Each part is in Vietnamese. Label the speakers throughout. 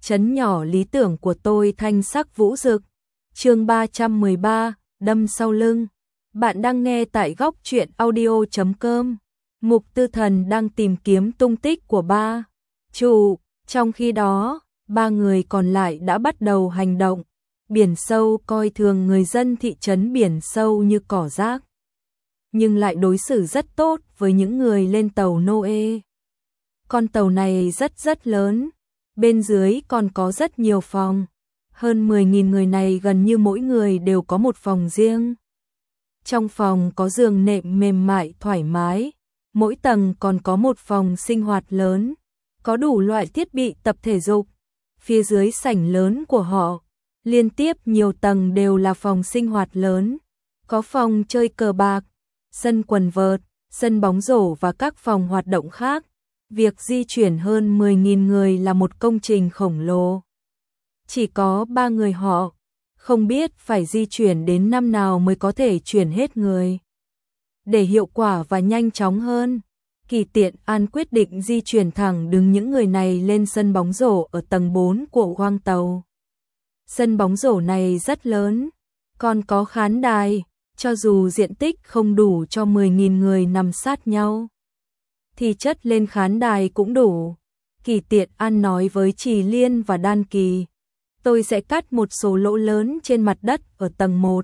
Speaker 1: trấn nhỏ lý tưởng của tôi thanh sắc vũ rực. Chương 313, đâm sau lưng. Bạn đang nghe tại góc truyện audio.com. Mục Tư Thần đang tìm kiếm tung tích của ba chủ, trong khi đó, ba người còn lại đã bắt đầu hành động. Biển Sâu coi thường người dân thị trấn Biển Sâu như cỏ rác, nhưng lại đối xử rất tốt với những người lên tàu Noe. Con tàu này rất lớn, bên dưới còn có rất nhiều phòng. Hơn 10.000 người này gần như mỗi người đều có một phòng riêng. Trong phòng có giường nệm mềm mại thoải mái, mỗi tầng còn có một phòng sinh hoạt lớn, có đủ loại thiết bị tập thể dục. Phía dưới sảnh lớn của họ, liên tiếp nhiều tầng đều là phòng sinh hoạt lớn, có phòng chơi cờ bạc, sân quần vợt, sân bóng rổ và các phòng hoạt động khác. Việc di chuyển hơn 10.000 người là một công trình khổng lồ. Chỉ có 3 người họ, không biết phải di chuyển đến năm nào mới có thể chuyển hết người. Để hiệu quả và nhanh chóng hơn, Kỳ Tiện An quyết định di chuyển thẳng đứng những người này lên sân bóng rổ ở tầng 4 của khoang tàu. Sân bóng rổ này rất lớn, còn có khán đài, cho dù diện tích không đủ cho 10.000 người nằm sát nhau, thì chất lên khán đài cũng đủ. Kỳ Tiện An nói với Trì Liên và Đan Kỳ, tôi sẽ cắt một số lỗ lớn trên mặt đất ở tầng 1,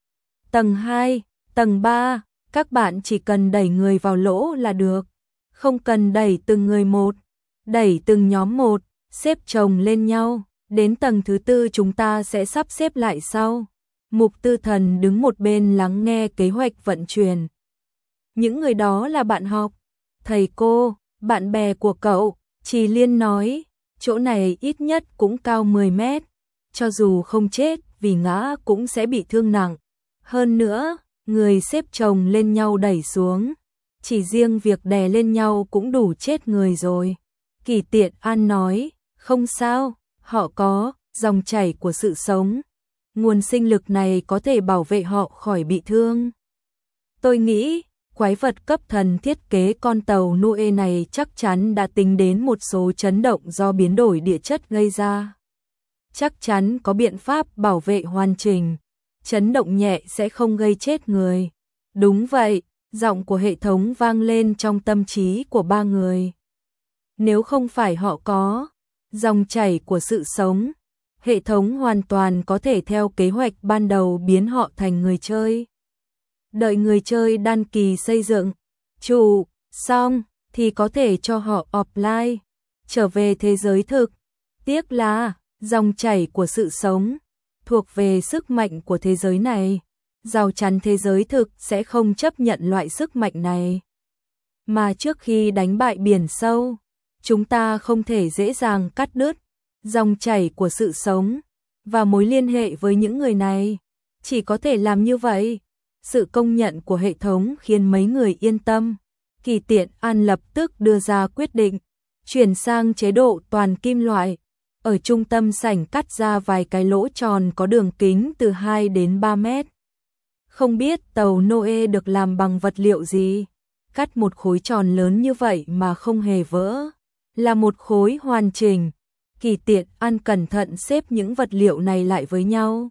Speaker 1: tầng 2, tầng 3, các bạn chỉ cần đẩy người vào lỗ là được, không cần đẩy từng người một, đẩy từng nhóm một, xếp chồng lên nhau, đến tầng thứ 4 chúng ta sẽ sắp xếp lại sau. Mục Tư Thần đứng một bên lắng nghe kế hoạch vận chuyển. Những người đó là bạn học, thầy cô, bạn bè của cậu. Trì Liên nói, chỗ này ít nhất cũng cao 10 mét, cho dù không chết vì ngã cũng sẽ bị thương nặng. Hơn nữa, người xếp chồng lên nhau đẩy xuống, chỉ riêng việc đè lên nhau cũng đủ chết người rồi. Kỳ Tiện An nói, không sao, họ có dòng chảy của sự sống. Nguồn sinh lực này có thể bảo vệ họ khỏi bị thương. Tôi nghĩ, quái vật cấp thần thiết kế con tàu Noe này chắc chắn đã tính đến một số chấn động do biến đổi địa chất gây ra. Chắc chắn có biện pháp bảo vệ hoàn chỉnh, chấn động nhẹ sẽ không gây chết người. Đúng vậy, giọng của hệ thống vang lên trong tâm trí của ba người. Nếu không phải họ có dòng chảy của sự sống, hệ thống hoàn toàn có thể theo kế hoạch ban đầu biến họ thành người chơi. Đợi người chơi Đan Kỳ xây dựng chủ xong thì có thể cho họ offline, trở về thế giới thực. Tiếc là dòng chảy của sự sống thuộc về sức mạnh của thế giới này, rào chắn thế giới thực sẽ không chấp nhận loại sức mạnh này. Mà trước khi đánh bại Biển Sâu, chúng ta không thể dễ dàng cắt đứt dòng chảy của sự sống và mối liên hệ với những người này. Chỉ có thể làm như vậy. Sự công nhận của hệ thống khiến mấy người yên tâm. Kỳ Tiện An lập tức đưa ra quyết định, chuyển sang chế độ toàn kim loại. Ở trung tâm sảnh cắt ra vài cái lỗ tròn có đường kính từ 2 đến 3 mét. Không biết tàu Noe được làm bằng vật liệu gì, cắt một khối tròn lớn như vậy mà không hề vỡ, là một khối hoàn chỉnh. Kỳ Tiện An cẩn thận xếp những vật liệu này lại với nhau.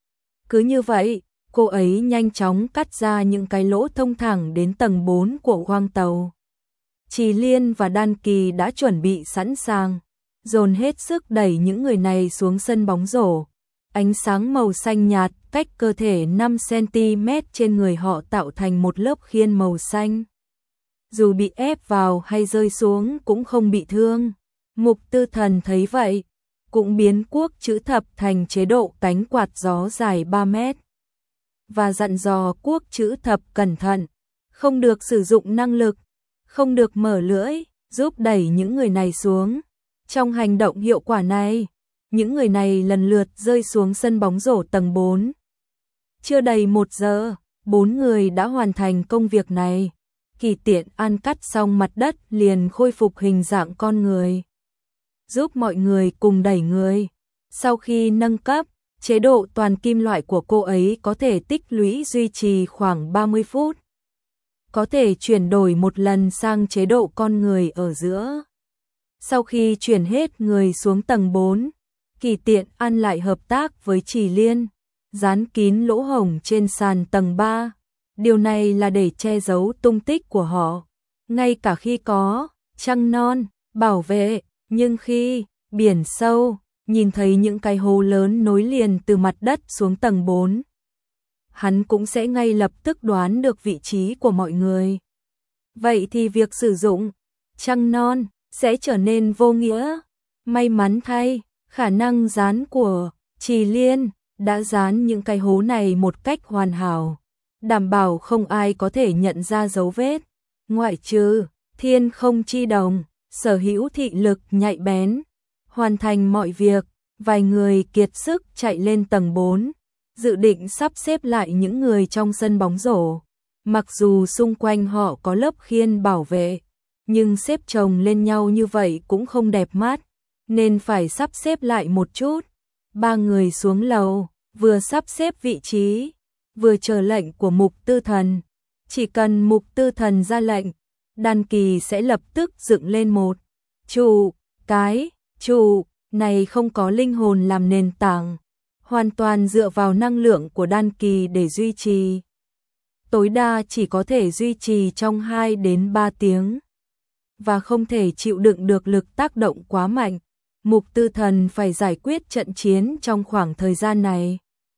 Speaker 1: Cứ như vậy, cô ấy nhanh chóng cắt ra những cái lỗ thông thẳng đến tầng 4 của khoang tàu. Trì Liên và Đan Kỳ đã chuẩn bị sẵn sàng, dồn hết sức đẩy những người này xuống sân bóng rổ. Ánh sáng màu xanh nhạt cách cơ thể 5 cm trên người họ tạo thành một lớp khiên màu xanh. Dù bị ép vào hay rơi xuống cũng không bị thương. Mục Tư Thần thấy vậy, cũng biến cuốc chữ thập thành chế độ cánh quạt gió dài 3 mét. Và dặn dò cuốc chữ thập cẩn thận, không được sử dụng năng lực, không được mở lưỡi, giúp đẩy những người này xuống. Trong hành động hiệu quả này, những người này lần lượt rơi xuống sân bóng rổ tầng 4. Chưa đầy 1 giờ, 4 người đã hoàn thành công việc này. Kỳ Tiện An cắt xong mặt đất liền khôi phục hình dạng con người, giúp mọi người cùng đẩy người. Sau khi nâng cấp, chế độ toàn kim loại của cô ấy có thể tích lũy duy trì khoảng 30 phút. Có thể chuyển đổi một lần sang chế độ con người ở giữa. Sau khi chuyển hết người xuống tầng 4, Kỳ Tiện An lại hợp tác với Trì Liên, dán kín lỗ hổng trên sàn tầng 3. Điều này là để che giấu tung tích của họ, ngay cả khi có trăng non bảo vệ, nhưng khi biển sâu nhìn thấy những cái hố lớn nối liền từ mặt đất xuống tầng 4, hắn cũng sẽ ngay lập tức đoán được vị trí của mọi người. Vậy thì việc sử dụng trăng non sẽ trở nên vô nghĩa. May mắn thay, khả năng dán của Trì Liên đã dán những cái hố này một cách hoàn hảo, đảm bảo không ai có thể nhận ra dấu vết, ngoại trừ Thiên Không Chi Đồng, sở hữu thị lực nhạy bén. Hoàn thành mọi việc, vài người kiệt sức chạy lên tầng 4, dự định sắp xếp lại những người trong sân bóng rổ. Mặc dù xung quanh họ có lớp khiên bảo vệ, nhưng xếp chồng lên nhau như vậy cũng không đẹp mắt, nên phải sắp xếp lại một chút. Ba người xuống lầu, vừa sắp xếp vị trí, vừa chờ lệnh của Mục Tư Thần. Chỉ cần Mục Tư Thần ra lệnh, đan kỳ sẽ lập tức dựng lên một trụ. Cái trụ này không có linh hồn làm nền tảng, hoàn toàn dựa vào năng lượng của đan kỳ để duy trì. Tối đa chỉ có thể duy trì trong 2 đến 3 tiếng, và không thể chịu đựng được lực tác động quá mạnh. Mục Tư Thần phải giải quyết trận chiến trong khoảng thời gian này.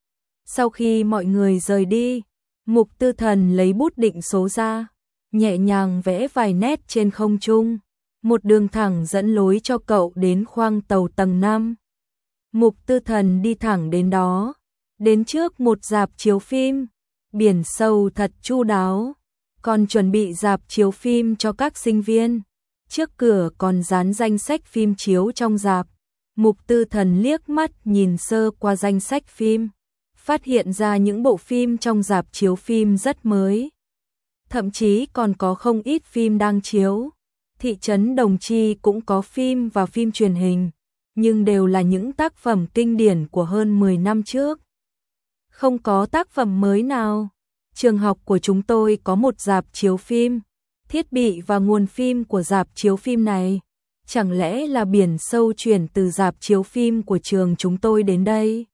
Speaker 1: Sau khi mọi người rời đi, Mục Tư Thần lấy bút định số ra, nhẹ nhàng vẽ vài nét trên không trung, một đường thẳng dẫn lối cho cậu đến khoang tàu tầng 5. Mục Tư Thần đi thẳng đến đó, đến trước một rạp chiếu phim, biển sâu thật chu đáo, còn chuẩn bị rạp chiếu phim cho các sinh viên. Trước cửa còn dán danh sách phim chiếu trong rạp. Mục Tư Thần liếc mắt nhìn sơ qua danh sách phim, phát hiện ra những bộ phim trong rạp chiếu phim rất mới. Thậm chí còn có không ít phim đang chiếu. Thị trấn Đồng Chi cũng có phim và phim truyền hình, nhưng đều là những tác phẩm kinh điển của hơn 10 năm trước. Không có tác phẩm mới nào. Trường học của chúng tôi có một rạp chiếu phim. Thiết bị và nguồn phim của rạp chiếu phim này, chẳng lẽ là biển sâu chuyển từ rạp chiếu phim của trường chúng tôi đến đây?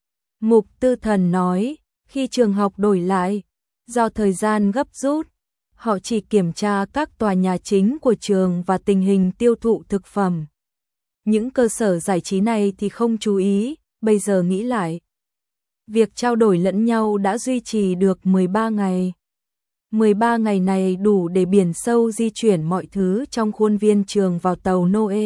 Speaker 1: Mục Tư Thần nói, khi trường học đổi lại, do thời gian gấp rút, họ chỉ kiểm tra các tòa nhà chính của trường và tình hình tiêu thụ thực phẩm. Những cơ sở giải trí này thì không chú ý, bây giờ nghĩ lại. Việc trao đổi lẫn nhau đã duy trì được 13 ngày. 13 ngày này đủ để biển sâu di chuyển mọi thứ trong khuôn viên trường vào tàu Noe.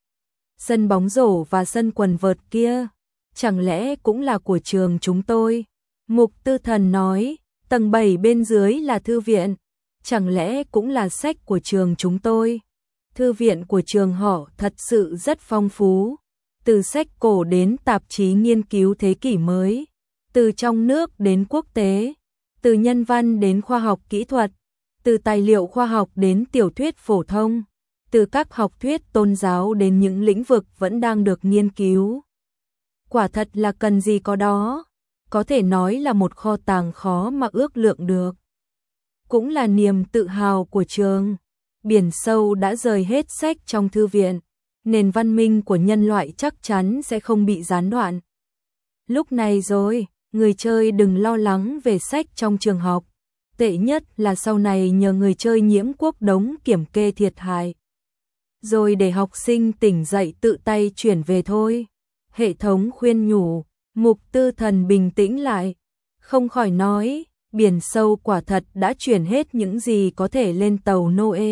Speaker 1: Sân bóng rổ và sân quần vợt kia, chẳng lẽ cũng là của trường chúng tôi? Mục Tư Thần nói, tầng 7 bên dưới là thư viện, chẳng lẽ cũng là sách của trường chúng tôi? Thư viện của trường họ thật sự rất phong phú, từ sách cổ đến tạp chí nghiên cứu thế kỷ mới, từ trong nước đến quốc tế, từ nhân văn đến khoa học kỹ thuật, từ tài liệu khoa học đến tiểu thuyết phổ thông, từ các học thuyết tôn giáo đến những lĩnh vực vẫn đang được nghiên cứu. Quả thật là cần gì có đó, có thể nói là một kho tàng khó mà ước lượng được. Cũng là niềm tự hào của trường. Biển sâu đã rời hết sách trong thư viện, nền văn minh của nhân loại chắc chắn sẽ không bị gián đoạn. Lúc này rồi, người chơi đừng lo lắng về sách trong trường học. Tệ nhất là sau này nhờ người chơi Nhiễm Quốc đống kiểm kê thiệt hại, rồi để học sinh tỉnh dậy tự tay chuyển về thôi. Hệ thống khuyên nhủ. Mục Tư Thần bình tĩnh lại, không khỏi nói, biển sâu quả thật đã chuyển hết những gì có thể lên tàu Noe.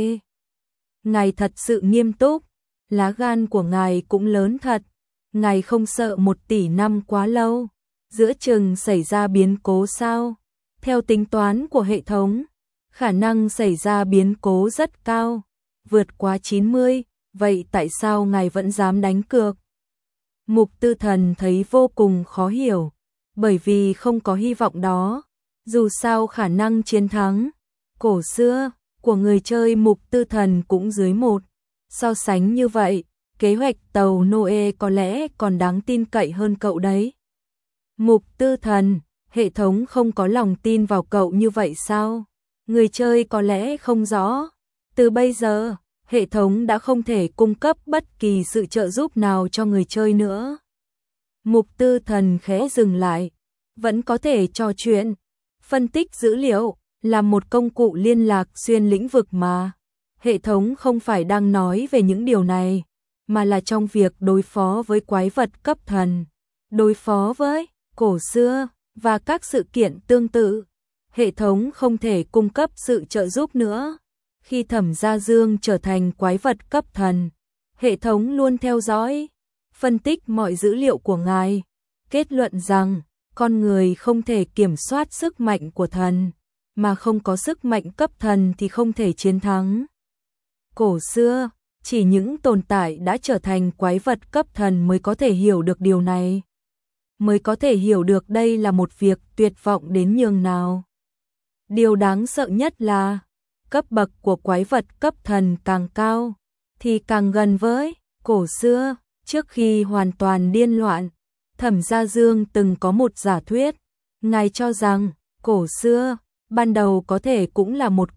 Speaker 1: Ngài thật sự nghiêm túc, lá gan của ngài cũng lớn thật, ngài không sợ 1 tỷ năm quá lâu, giữa chừng xảy ra biến cố sao? Theo tính toán của hệ thống, khả năng xảy ra biến cố rất cao, vượt quá 90, vậy tại sao ngài vẫn dám đánh cược? Mục Tư Thần thấy vô cùng khó hiểu, bởi vì không có hy vọng đó, dù sao khả năng chiến thắng cổ xưa của người chơi Mục Tư Thần cũng dưới 1. So sánh như vậy, kế hoạch tàu Noe có lẽ còn đáng tin cậy hơn cậu đấy. Mục Tư Thần, hệ thống không có lòng tin vào cậu như vậy sao? Người chơi có lẽ không rõ. Từ bây giờ, hệ thống đã không thể cung cấp bất kỳ sự trợ giúp nào cho người chơi nữa. Mục Tư Thần khẽ dừng lại, vẫn có thể trò chuyện, phân tích dữ liệu, là một công cụ liên lạc xuyên lĩnh vực mà. Hệ thống không phải đang nói về những điều này, mà là trong việc đối phó với quái vật cấp thần, đối phó với cổ xưa và các sự kiện tương tự. Hệ thống không thể cung cấp sự trợ giúp nữa. Khi Thẩm Gia Dương trở thành quái vật cấp thần, hệ thống luôn theo dõi, phân tích mọi dữ liệu của ngài, kết luận rằng con người không thể kiểm soát sức mạnh của thần, mà không có sức mạnh cấp thần thì không thể chiến thắng. Cổ xưa, chỉ những tồn tại đã trở thành quái vật cấp thần mới có thể hiểu được điều này, mới có thể hiểu được đây là một việc tuyệt vọng đến nhường nào. Điều đáng sợ nhất là cấp bậc của quái vật cấp thần càng cao thì càng gần với cổ xưa. Trước khi hoàn toàn điên loạn, Thẩm Gia Dương từng có một giả thuyết, ngài cho rằng cổ xưa ban đầu có thể cũng là một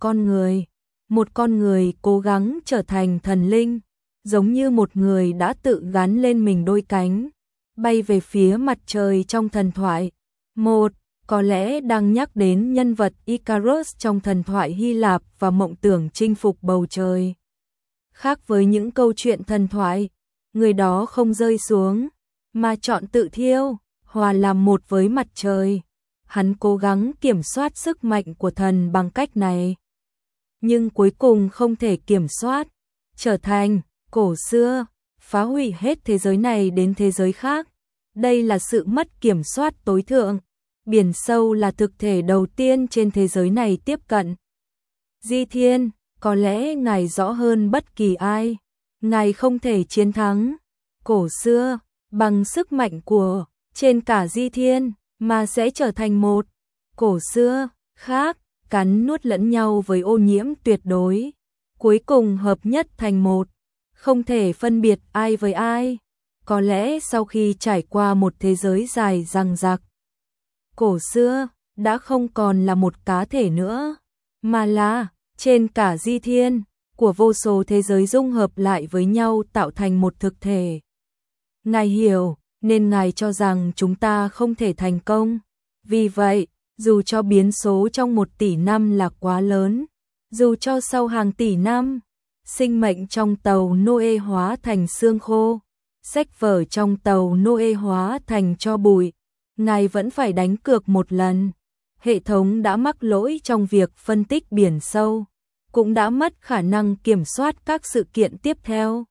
Speaker 1: con người cố gắng trở thành thần linh, giống như một người đã tự gắn lên mình đôi cánh, bay về phía mặt trời trong thần thoại. Có lẽ đang nhắc đến nhân vật Icarus trong thần thoại Hy Lạp và mộng tưởng chinh phục bầu trời. Khác với những câu chuyện thần thoại, người đó không rơi xuống, mà chọn tự thiêu, hòa làm một với mặt trời. Hắn cố gắng kiểm soát sức mạnh của thần bằng cách này, nhưng cuối cùng không thể kiểm soát, trở thành cổ xưa, phá hủy hết thế giới này đến thế giới khác. Đây là sự mất kiểm soát tối thượng. Biển sâu là thực thể đầu tiên trên thế giới này tiếp cận Di Thiên, có lẽ ngài rõ hơn bất kỳ ai, ngài không thể chiến thắng cổ xưa bằng sức mạnh của trên cả Di Thiên, mà sẽ trở thành một cổ xưa khác, cắn nuốt lẫn nhau với ô nhiễm tuyệt đối, cuối cùng hợp nhất thành một, không thể phân biệt ai với ai. Có lẽ sau khi trải qua một thế giới dài dằng dặc, cổ xưa đã không còn là một cá thể nữa, mà là trên cả Di Thiên của vô số thế giới dung hợp lại với nhau tạo thành một thực thể. Ngài hiểu, nên ngài cho rằng chúng ta không thể thành công. Vì vậy, dù cho biến số trong 1 tỷ năm là quá lớn, dù cho sau hàng tỷ năm, sinh mệnh trong tàu Noe hóa thành xương khô, sách vở trong tàu Noe hóa thành tro bụi, ngài vẫn phải đánh cược một lần. Hệ thống đã mắc lỗi trong việc phân tích biển sâu, cũng đã mất khả năng kiểm soát các sự kiện tiếp theo.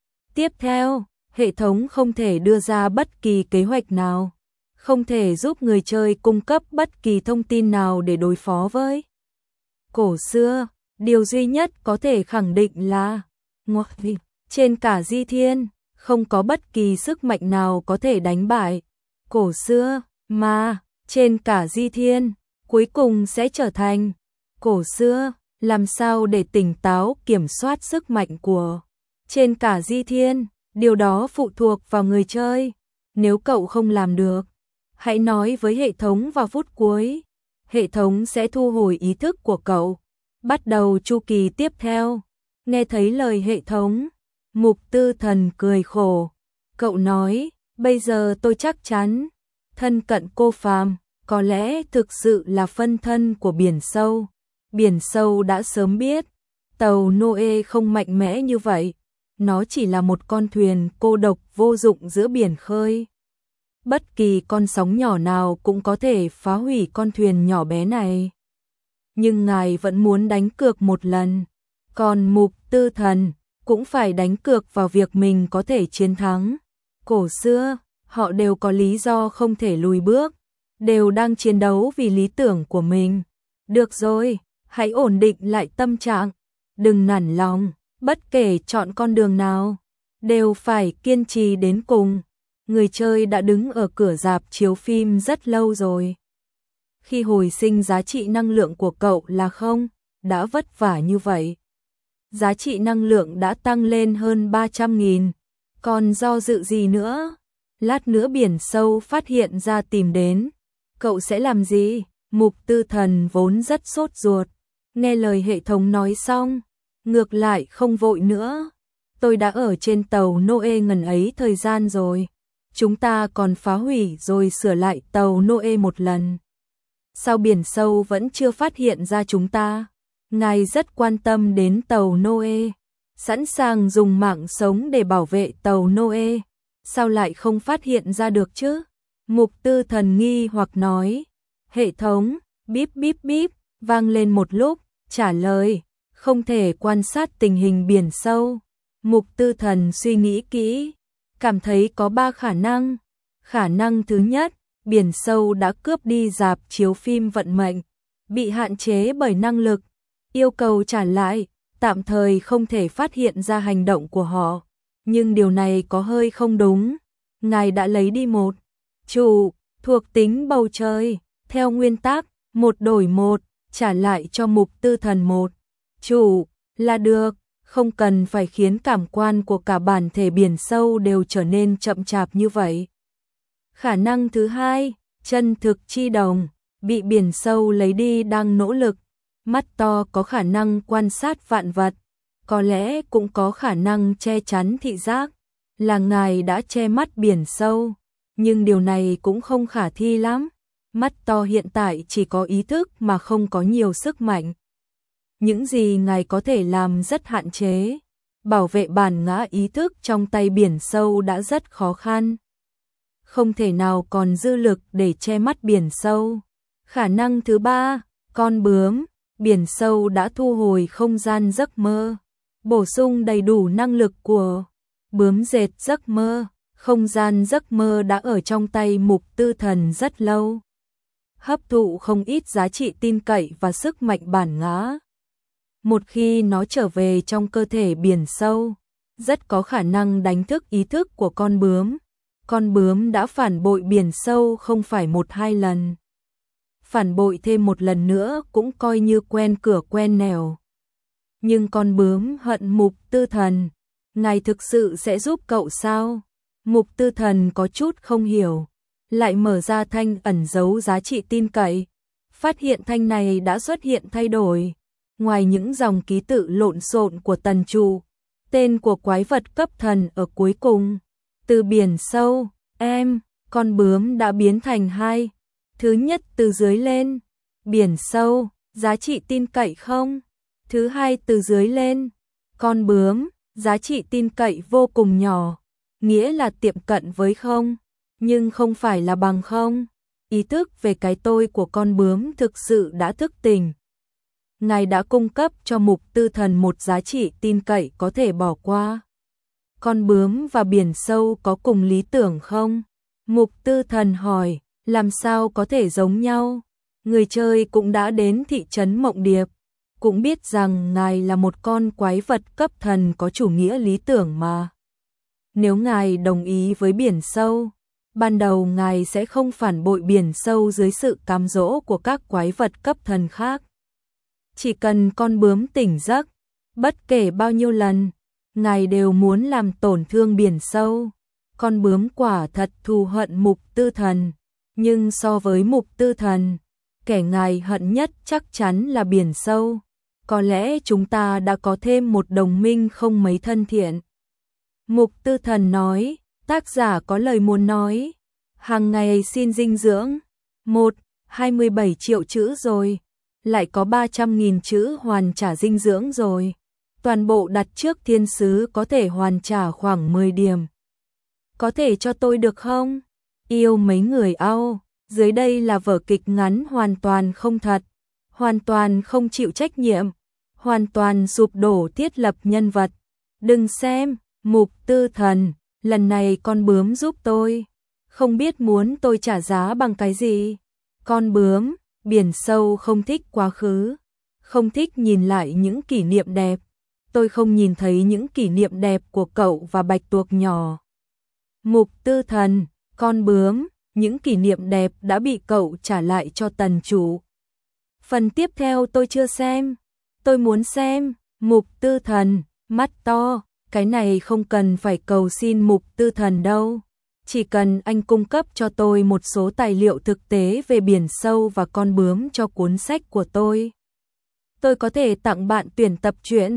Speaker 1: Hệ thống không thể đưa ra bất kỳ kế hoạch nào, không thể giúp người chơi cung cấp bất kỳ thông tin nào để đối phó với cổ xưa. Điều duy nhất có thể khẳng định là trên cả Di Thiên, không có bất kỳ sức mạnh nào có thể đánh bại cổ xưa, mà trên cả Di Thiên cuối cùng sẽ trở thành cổ xưa. Làm sao để tỉnh táo kiểm soát sức mạnh của trên cả Di Thiên, điều đó phụ thuộc vào người chơi. Nếu cậu không làm được, hãy nói với hệ thống vào phút cuối. Hệ thống sẽ thu hồi ý thức của cậu, bắt đầu chu kỳ tiếp theo. Nghe thấy lời hệ thống, Mục Tư Thần cười khổ. Cậu nói, bây giờ tôi chắc chắn, thân cận cô phàm, có lẽ thực sự là phân thân của biển sâu. Biển sâu đã sớm biết, tàu Noe không mạnh mẽ như vậy. Nó chỉ là một con thuyền cô độc vô dụng giữa biển khơi. Bất kỳ con sóng nhỏ nào cũng có thể phá hủy con thuyền nhỏ bé này. Nhưng ngài vẫn muốn đánh cược một lần. Còn Mục Tư Thần cũng phải đánh cược vào việc mình có thể chiến thắng cổ xưa. Họ đều có lý do không thể lùi bước, đều đang chiến đấu vì lý tưởng của mình. Được rồi, hãy ổn định lại tâm trạng, đừng nản lòng, bất kể chọn con đường nào, đều phải kiên trì đến cùng. Người chơi đã đứng ở cửa rạp chiếu phim rất lâu rồi. Khi hồi sinh giá trị năng lượng của cậu là không, đã vất vả như vậy. Giá trị năng lượng đã tăng lên hơn 300.000, còn do dự gì nữa? Lát nữa biển sâu phát hiện ra tìm đến, cậu sẽ làm gì? Mục Tư Thần vốn rất sốt ruột, nghe lời hệ thống nói xong, ngược lại không vội nữa. Tôi đã ở trên tàu Noe ngần ấy thời gian rồi. Chúng ta còn phá hủy rồi sửa lại tàu Noe một lần. Sao biển sâu vẫn chưa phát hiện ra chúng ta? Ngài rất quan tâm đến tàu Noe, sẵn sàng dùng mạng sống để bảo vệ tàu Noe. Sao lại không phát hiện ra được chứ? Mục Tư Thần nghi hoặc nói. Hệ thống, bíp bíp bíp, vang lên một lúc, trả lời, không thể quan sát tình hình biển sâu. Mục Tư Thần suy nghĩ kỹ, cảm thấy có 3 khả năng. Khả năng thứ nhất, biển sâu đã cướp đi rạp chiếu phim vận mệnh, bị hạn chế bởi năng lực, yêu cầu trả lại, tạm thời không thể phát hiện ra hành động của họ. Nhưng điều này có hơi không đúng. Ngài đã lấy đi một chủ thuộc tính bầu trời, theo nguyên tắc, một đổi một, trả lại cho Mục Tư Thần một chủ là được, không cần phải khiến cảm quan của cả bản thể biển sâu đều trở nên chậm chạp như vậy. Khả năng thứ hai, chân thực chi đồng, bị biển sâu lấy đi đang nỗ lực, mắt to có khả năng quan sát vạn vật, có lẽ cũng có khả năng che chắn thị giác, là ngài đã che mắt biển sâu, nhưng điều này cũng không khả thi lắm. Mắt to hiện tại chỉ có ý thức mà không có nhiều sức mạnh. Những gì ngài có thể làm rất hạn chế. Bảo vệ bản ngã ý thức trong tay biển sâu đã rất khó khăn. Không thể nào còn dư lực để che mắt biển sâu. Khả năng thứ ba, con bướm, biển sâu đã thu hồi không gian giấc mơ, bổ sung đầy đủ năng lực của bướm dệt giấc mơ. Không gian giấc mơ đã ở trong tay Mục Tư Thần rất lâu, hấp thụ không ít giá trị tin cậy và sức mạnh bản ngã. Một khi nó trở về trong cơ thể biển sâu, rất có khả năng đánh thức ý thức của con bướm. Con bướm đã phản bội biển sâu không phải 1-2 lần. Phản bội thêm một lần nữa cũng coi như quen cửa quen nẻo. Nhưng con bướm hận Mục Tư Thần. Ngài thực sự sẽ giúp cậu sao? Mục Tư Thần có chút không hiểu, lại mở ra thanh ẩn giấu giá trị tin cậy, phát hiện thanh này đã xuất hiện thay đổi. Ngoài những dòng ký tự lộn xộn của tần trụ, tên của quái vật cấp thần ở cuối cùng, từ biển sâu, con bướm đã biến thành 2. Thứ nhất từ dưới lên, biển sâu, giá trị tin cậy không. Thứ hai từ dưới lên, con bướm, giá trị tin cậy vô cùng nhỏ, nghĩa là tiệm cận với không, nhưng không phải là bằng không. Ý thức về cái tôi của con bướm thực sự đã thức tỉnh. Ngài đã cung cấp cho Mục Tư Thần một giá trị tin cậy có thể bỏ qua. Con bướm và biển sâu có cùng lý tưởng không? Mục Tư Thần hỏi, làm sao có thể giống nhau? Người chơi cũng đã đến thị trấn Mộng Điệp, cũng biết rằng ngài là một con quái vật cấp thần có chủ nghĩa lý tưởng mà. Nếu ngài đồng ý với biển sâu, ban đầu ngài sẽ không phản bội biển sâu dưới sự cám dỗ của các quái vật cấp thần khác. Chỉ cần con bướm tỉnh giấc, bất kể bao nhiêu lần, ngài đều muốn làm tổn thương biển sâu. Con bướm quả thật thù hận Mục Tư Thần, nhưng so với Mục Tư Thần, kẻ ngài hận nhất chắc chắn là biển sâu. Có lẽ chúng ta đã có thêm một đồng minh không mấy thân thiện. Mục Tư Thần nói, tác giả có lời muốn nói. Hàng ngày xin dinh dưỡng. 27 triệu chữ rồi. Lại có 300.000 chữ hoàn trả dinh dưỡng rồi. Toàn bộ đặt trước thiên sứ có thể hoàn trả khoảng 10 điểm. Có thể cho tôi được không? Yêu mấy người ao. Dưới đây là vở kịch ngắn hoàn toàn không thật. Hoàn toàn không chịu trách nhiệm. Hoàn toàn sụp đổ thiết lập nhân vật. Đừng xem. Mục Tư Thần, lần này con bướm giúp tôi. Không biết muốn tôi trả giá bằng cái gì? Con bướm, biển sâu không thích quá khứ, không thích nhìn lại những kỷ niệm đẹp. Tôi không nhìn thấy những kỷ niệm đẹp của cậu và bạch tuộc nhỏ. Mục Tư Thần, con bướm, những kỷ niệm đẹp đã bị cậu trả lại cho tần chủ. Phần tiếp theo tôi chưa xem. Tôi muốn xem. Mục Tư Thần, mắt to. Cái này không cần phải cầu xin Mục Tư Thần đâu. Chỉ cần anh cung cấp cho tôi một số tài liệu thực tế về biển sâu và con bướm cho cuốn sách của tôi có thể tặng bạn tuyển tập truyện.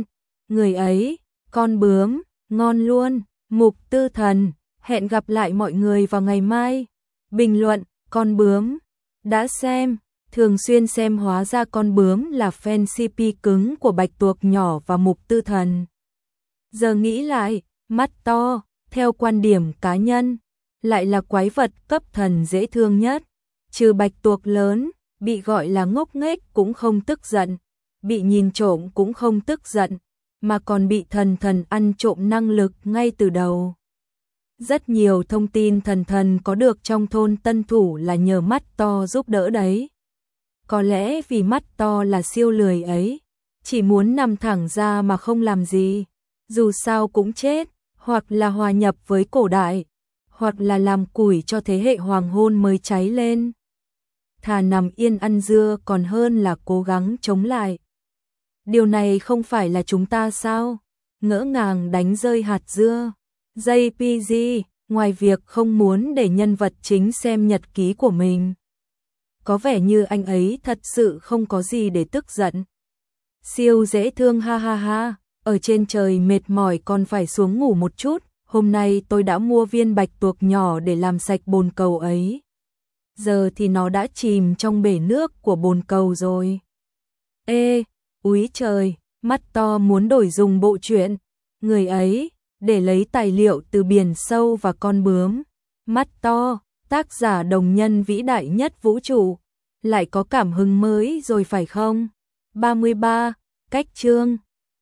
Speaker 1: Người ấy, con bướm, ngon luôn. Mục Tư Thần, hẹn gặp lại mọi người vào ngày mai. Bình luận, con bướm. Đã xem, thường xuyên xem hóa ra con bướm là fan CP cứng của Bạch Tuộc Nhỏ và Mục Tư Thần. Giờ nghĩ lại, mắt to, theo quan điểm cá nhân, lại là quái vật cấp thần dễ thương nhất. Trừ Bạch Tuộc lớn, bị gọi là ngốc nghếch cũng không tức giận, bị nhìn trộm cũng không tức giận, mà còn bị thần thần ăn trộm năng lực ngay từ đầu. Rất nhiều thông tin thần thần có được trong thôn Tân Thủ là nhờ mắt to giúp đỡ đấy. Có lẽ vì mắt to là siêu lười ấy, chỉ muốn nằm thẳng ra mà không làm gì, dù sao cũng chết, hoặc là hòa nhập với cổ đại, hoặc là làm củi cho thế hệ hoàng hôn mới cháy lên. Thà nằm yên ăn dưa còn hơn là cố gắng chống lại. Điều này không phải là chúng ta sao? Ngỡ ngàng đánh rơi hạt dưa. JPG, ngoài việc không muốn để nhân vật chính xem nhật ký của mình, có vẻ như anh ấy thật sự không có gì để tức giận. Siêu dễ thương ha ha ha, ở trên trời mệt mỏi còn phải xuống ngủ một chút, hôm nay tôi đã mua viên Bạch Tuộc Nhỏ để làm sạch bồn cầu ấy. Giờ thì nó đã chìm trong bể nước của bồn cầu rồi. Ê, úi trời, mắt to muốn đổi dùng bộ truyện. Người ấy, để lấy tài liệu từ biển sâu và con bướm. Mắt to, tác giả đồng nhân vĩ đại nhất vũ trụ. Lại có cảm hứng mới rồi phải không? 33, cách chương